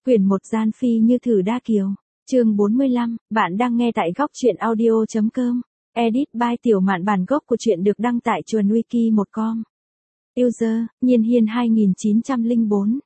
Quyển 1 Gian Phi như thử đa kiều. Chương 45, bạn đang nghe tại góc truyện audio.com. Edit by Tiểu Mạn. Bản gốc của truyện được đăng tại chuyenwiki.com. User, Nhiên Hiên 2904.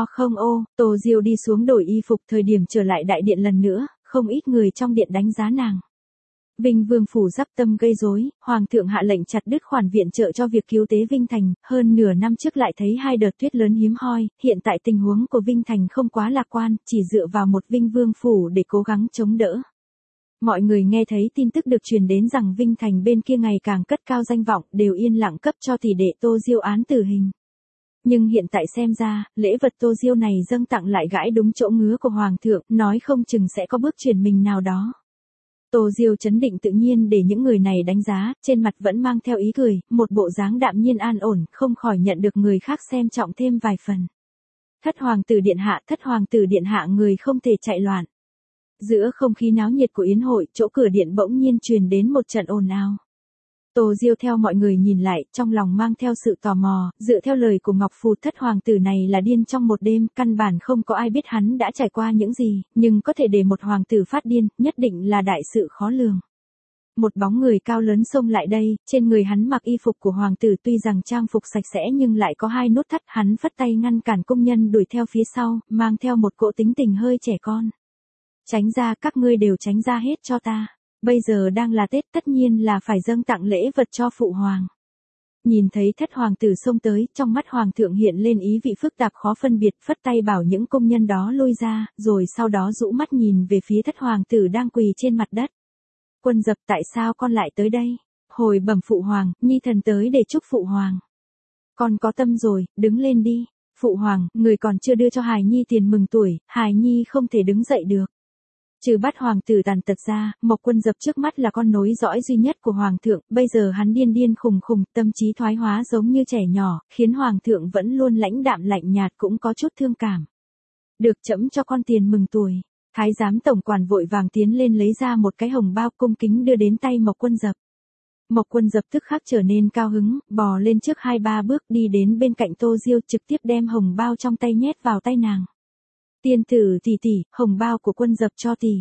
Tô Diêu đi xuống đổi y phục. Thời điểm trở lại đại điện lần nữa, không ít người trong điện đánh giá nàng. Vinh Vương phủ dắp tâm gây rối, Hoàng thượng hạ lệnh chặt đứt khoản viện trợ cho việc cứu tế Vinh Thành, hơn nửa năm trước lại thấy 2 đợt tuyết lớn hiếm hoi, hiện tại tình huống của Vinh Thành không quá lạc quan, chỉ dựa vào một Vinh Vương phủ để cố gắng chống đỡ. Mọi người nghe thấy tin tức được truyền đến rằng Vinh Thành bên kia ngày càng cất cao danh vọng, đều yên lặng cấp cho tỷ đệ Tô Diêu án tử hình. Nhưng hiện tại xem ra, lễ vật Tô Diêu này dâng tặng lại gãi đúng chỗ ngứa của Hoàng thượng, nói không chừng sẽ có bước chuyển mình nào đó. Tô Diêu trấn định tự nhiên để những người này đánh giá, trên mặt vẫn mang theo ý cười, một bộ dáng đạm nhiên an ổn, không khỏi nhận được người khác xem trọng thêm vài phần. Thất hoàng tử điện hạ người không thể chạy loạn. Giữa không khí náo nhiệt của yến hội, chỗ cửa điện bỗng nhiên truyền đến một trận ồn ào. Tô Diêu theo mọi người nhìn lại, trong lòng mang theo sự tò mò, dựa theo lời của Ngọc Phù, thất hoàng tử này là điên trong một đêm, căn bản không có ai biết hắn đã trải qua những gì, nhưng có thể để một hoàng tử phát điên, nhất định là đại sự khó lường. Một bóng người cao lớn xông lại đây, trên người hắn mặc y phục của hoàng tử, tuy rằng trang phục sạch sẽ nhưng lại có 2 nút thắt, hắn phất tay ngăn cản công nhân đuổi theo phía sau, mang theo một cỗ tính tình hơi trẻ con. Tránh ra, các ngươi đều tránh ra hết cho ta. Bây giờ đang là Tết, tất nhiên là phải dâng tặng lễ vật cho phụ hoàng. Nhìn thấy thất hoàng tử xông tới, trong mắt hoàng thượng hiện lên ý vị phức tạp khó phân biệt, phất tay bảo những công nhân đó lui ra, rồi sau đó rũ mắt nhìn về phía thất hoàng tử đang quỳ trên mặt đất. Quân Dập, tại sao con lại tới đây? Hồi bẩm phụ hoàng, nhi thần tới để chúc phụ hoàng. Con có tâm rồi, đứng lên đi. Phụ hoàng, người còn chưa đưa cho hài nhi tiền mừng tuổi, hài nhi không thể đứng dậy được. Trừ bắt hoàng tử tàn tật ra, Mộc Quân Dập trước mắt là con nối dõi duy nhất của hoàng thượng, bây giờ hắn điên khùng, tâm trí thoái hóa giống như trẻ nhỏ, khiến hoàng thượng vẫn luôn lãnh đạm lạnh nhạt cũng có chút thương cảm. Được, trẫm cho con tiền mừng tuổi. Thái giám tổng quản vội vàng tiến lên lấy ra một cái hồng bao cung kính đưa đến tay Mộc Quân Dập. Mộc Quân Dập tức khắc trở nên cao hứng, bò lên trước 2-3 bước đi đến bên cạnh Tô Diêu, trực tiếp đem hồng bao trong tay nhét vào tay nàng. Tiên tử tỷ tỷ, hồng bao của Quân Dập cho tỷ.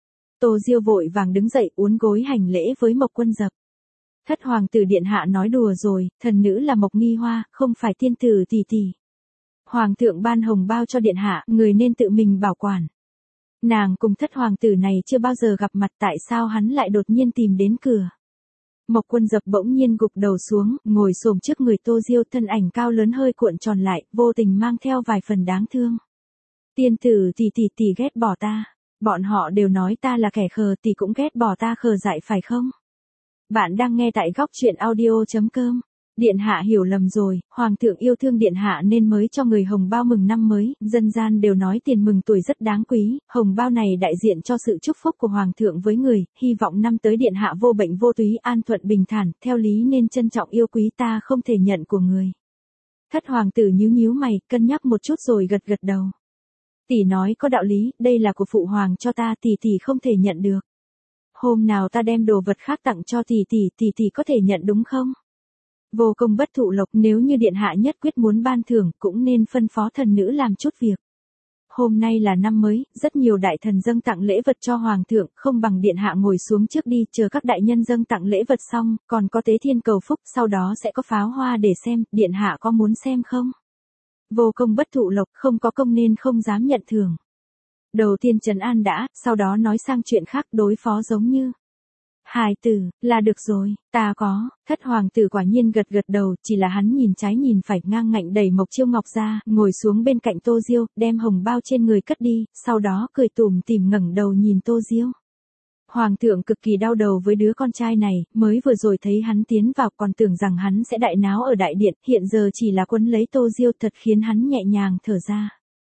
Tô Diêu vội vàng đứng dậy uốn gối hành lễ với Mộc Quân Dập. Thất hoàng tử điện hạ nói đùa rồi, thần nữ là Mộc Nghi Hoa, không phải tiên tử tỷ tỷ. Hoàng thượng ban hồng bao cho điện hạ, người nên tự mình bảo quản. Nàng cùng thất hoàng tử này chưa bao giờ gặp mặt, tại sao hắn lại đột nhiên tìm đến cửa? Mộc Quân Dập bỗng nhiên gục đầu xuống, ngồi xổm trước người Tô Diêu, thân ảnh cao lớn hơi cuộn tròn lại, vô tình mang theo vài phần đáng thương. Tiên tử tỷ ghét bỏ ta. Bọn họ đều nói ta là kẻ khờ, tỷ cũng ghét bỏ ta khờ dại phải không? Bạn đang nghe tại góc truyện audio.com. Điện hạ hiểu lầm rồi, hoàng thượng yêu thương điện hạ nên mới cho người hồng bao mừng năm mới, dân gian đều nói tiền mừng tuổi rất đáng quý, hồng bao này đại diện cho sự chúc phúc của hoàng thượng với người, hy vọng năm tới điện hạ vô bệnh vô túy, an thuận bình thản, theo lý nên trân trọng yêu quý, ta không thể nhận của người. Thất hoàng tử nhíu mày, cân nhắc một chút rồi gật đầu. Tỷ nói có đạo lý, đây là của phụ hoàng cho ta, tỷ không thể nhận được. Hôm nào ta đem đồ vật khác tặng cho tỷ có thể nhận đúng không? Vô công bất thụ lộc, nếu như điện hạ nhất quyết muốn ban thưởng, cũng nên phân phó thần nữ làm chút việc. Hôm nay là năm mới, rất nhiều đại thần dâng tặng lễ vật cho hoàng thượng, không bằng điện hạ ngồi xuống trước đi, chờ các đại nhân dâng tặng lễ vật xong, còn có tế thiên cầu phúc, sau đó sẽ có pháo hoa để xem, điện hạ có muốn xem không? Vô công bất thụ lộc, không có công nên không dám nhận thưởng. Đầu tiên trấn an đã, sau đó nói sang chuyện khác, đối phó giống như. Hài tử, là được rồi, ta có. Thất hoàng tử quả nhiên gật đầu, chỉ là hắn nhìn trái nhìn phải, ngang ngạnh đẩy Mộc Chiêu Ngọc ra, ngồi xuống bên cạnh Tô Diêu, đem hồng bao trên người cất đi, sau đó cười tủm tỉm ngẩng đầu nhìn Tô Diêu. Hoàng thượng cực kỳ đau đầu với đứa con trai này, mới vừa rồi thấy hắn tiến vào còn tưởng rằng hắn sẽ đại náo ở đại điện, hiện giờ chỉ là quấn lấy Tô Diêu, thật khiến hắn nhẹ nhàng thở ra.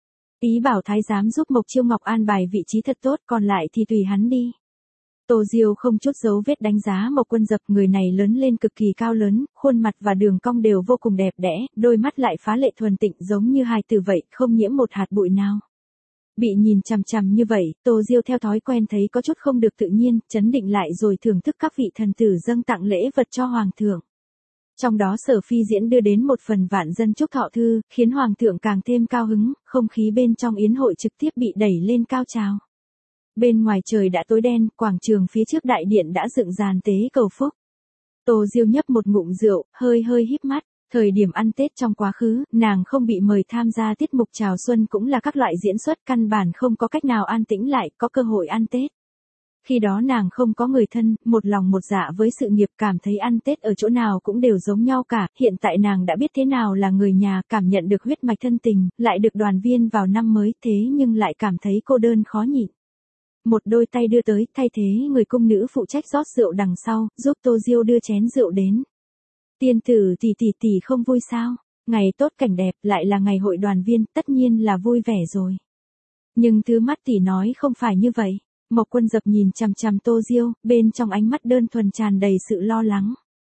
Ý bảo thái giám giúp Mộc Chiêu Ngọc an bài vị trí thật tốt, còn lại thì tùy hắn đi. Tô Diêu không chút dấu vết đánh giá Mộc Quân Dập, người này lớn lên cực kỳ cao lớn, khuôn mặt và đường cong đều vô cùng đẹp đẽ, đôi mắt lại phá lệ thuần tịnh giống như hài tử vậy, không nhiễm một hạt bụi nào. Bị nhìn chằm chằm như vậy, Tô Diêu theo thói quen thấy có chút không được tự nhiên, chấn định lại rồi thưởng thức các vị thần tử dâng tặng lễ vật cho hoàng thượng. Trong đó Sở Phi Diễn đưa đến một phần vạn dân chúc thọ thư, khiến Hoàng thượng càng thêm cao hứng, không khí bên trong yến hội trực tiếp bị đẩy lên cao trào. Bên ngoài trời đã tối đen, quảng trường phía trước đại điện đã dựng dàn tế cầu phúc. Tô Diêu nhấp một ngụm rượu, hơi híp mắt. Thời điểm ăn Tết trong quá khứ, nàng không bị mời tham gia tiết mục chào xuân cũng là các loại diễn xuất căn bản không có cách nào an tĩnh lại, có cơ hội ăn Tết. Khi đó nàng không có người thân, một lòng một dạ với sự nghiệp, cảm thấy ăn Tết ở chỗ nào cũng đều giống nhau cả, hiện tại nàng đã biết thế nào là người nhà, cảm nhận được huyết mạch thân tình, lại được đoàn viên vào năm mới, thế nhưng lại cảm thấy cô đơn khó nhịn. Một đôi tay đưa tới, thay thế người cung nữ phụ trách rót rượu đằng sau, giúp Tô Diêu đưa chén rượu đến. Tiên tử tỷ không vui sao? Ngày tốt cảnh đẹp, lại là ngày hội đoàn viên, tất nhiên là vui vẻ rồi. Nhưng thứ mắt tỷ nói không phải như vậy. Mộc Quân Dập nhìn chằm chằm Tô Diêu, bên trong ánh mắt đơn thuần tràn đầy sự lo lắng.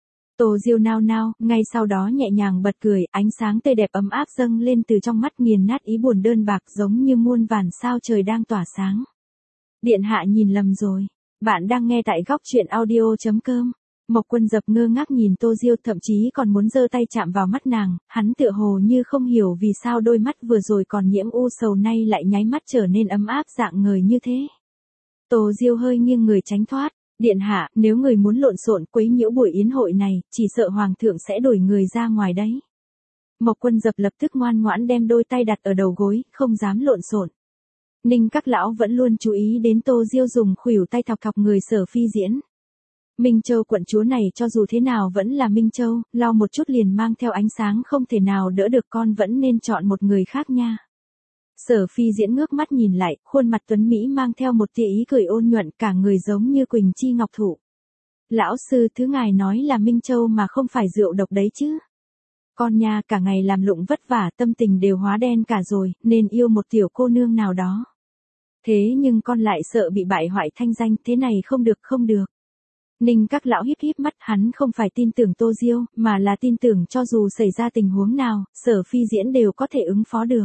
Tô Diêu nao nao, ngay sau đó nhẹ nhàng bật cười, ánh sáng tươi đẹp ấm áp dâng lên từ trong mắt, nghiền nát ý buồn đơn bạc, giống như muôn vàn sao trời đang tỏa sáng. Điện hạ nhìn lầm rồi. Bạn đang nghe tại góc truyện audio.com. Mộc Quân Dập ngơ ngác nhìn Tô Diêu, thậm chí còn muốn giơ tay chạm vào mắt nàng, hắn tựa hồ như không hiểu vì sao đôi mắt vừa rồi còn nhiễm u sầu nay lại nháy mắt trở nên ấm áp dạng ngời như thế. Tô Diêu hơi nghiêng người tránh thoát. Điện hạ, nếu người muốn lộn xộn quấy nhiễu buổi yến hội này, chỉ sợ hoàng thượng sẽ đuổi người ra ngoài đấy. Mộc Quân Dập lập tức ngoan ngoãn đem đôi tay đặt ở đầu gối, không dám lộn xộn. Ninh các lão vẫn luôn chú ý đến Tô Diêu dùng khuỷu tay thọc thọc người Sở Phi Diễn. Minh Châu quận chúa này cho dù thế nào vẫn là Minh Châu, lau một chút liền mang theo ánh sáng không thể nào đỡ được, con vẫn nên chọn một người khác nha. Sở Phi Diễn ngước mắt nhìn lại, khuôn mặt tuấn Mỹ mang theo một tia ý cười ôn nhuận, cả người giống như Quỳnh Chi Ngọc Thụ. Lão sư, thứ ngài nói là Minh Châu mà không phải rượu độc đấy chứ. Con nha, cả ngày làm lụng vất vả, tâm tình đều hóa đen cả rồi, nên yêu một tiểu cô nương nào đó. Thế nhưng con lại sợ bị bại hoại thanh danh, thế này không được. Ninh các lão híp mắt, hắn không phải tin tưởng Tô Diêu, mà là tin tưởng cho dù xảy ra tình huống nào, Sở Phi Diễn đều có thể ứng phó được.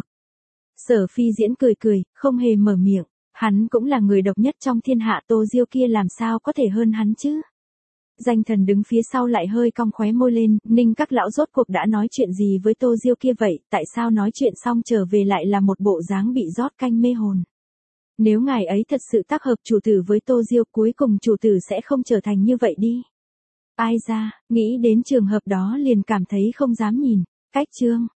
Sở Phi Diễn cười, không hề mở miệng, hắn cũng là người độc nhất trong thiên hạ, Tô Diêu kia làm sao có thể hơn hắn chứ. Danh thần đứng phía sau lại hơi cong khóe môi lên, Ninh các lão rốt cuộc đã nói chuyện gì với Tô Diêu kia vậy, tại sao nói chuyện xong trở về lại là một bộ dáng bị rót canh mê hồn. Nếu ngài ấy thật sự tác hợp chủ tử với Tô Diêu, cuối cùng chủ tử sẽ không trở thành như vậy đi. Ai ra, nghĩ đến trường hợp đó liền cảm thấy không dám nhìn. Cách chương